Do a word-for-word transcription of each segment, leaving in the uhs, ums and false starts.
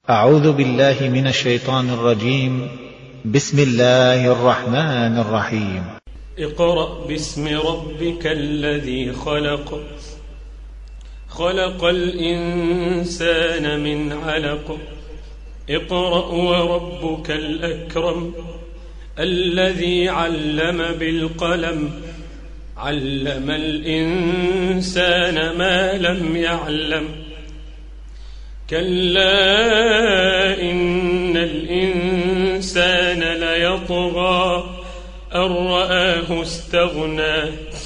أعوذ بالله من الشيطان الرجيم. بسم الله الرحمن الرحيم. اقرأ باسم ربك الذي خلق خلق الإنسان من علق اقرأ وربك الأكرم الذي علم بالقلم علم الإنسان ما لم يعلم كلا إن الإنسان ليطغى أن رآه استغنى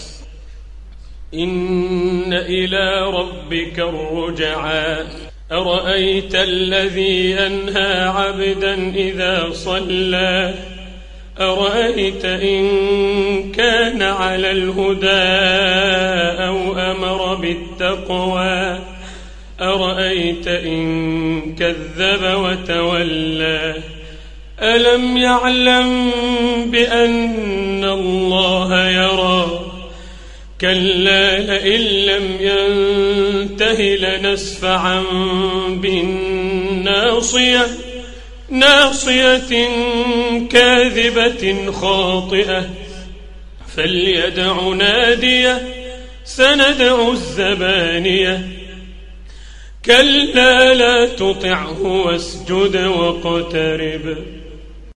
إن إلى ربك الرجعى أرأيت الذي أنهى عبدا إذا صلى أرأيت إن كان على الهدى أو أمر بالتقوى أرأيت إن كذب وتولى ألم يعلم بأن الله يرى كلا لئن لم ينته لنسفعا بالناصية ناصية كاذبة خاطئة فليدع ناديه سندع الزبانية كلا لا تطعه واسجد واقترب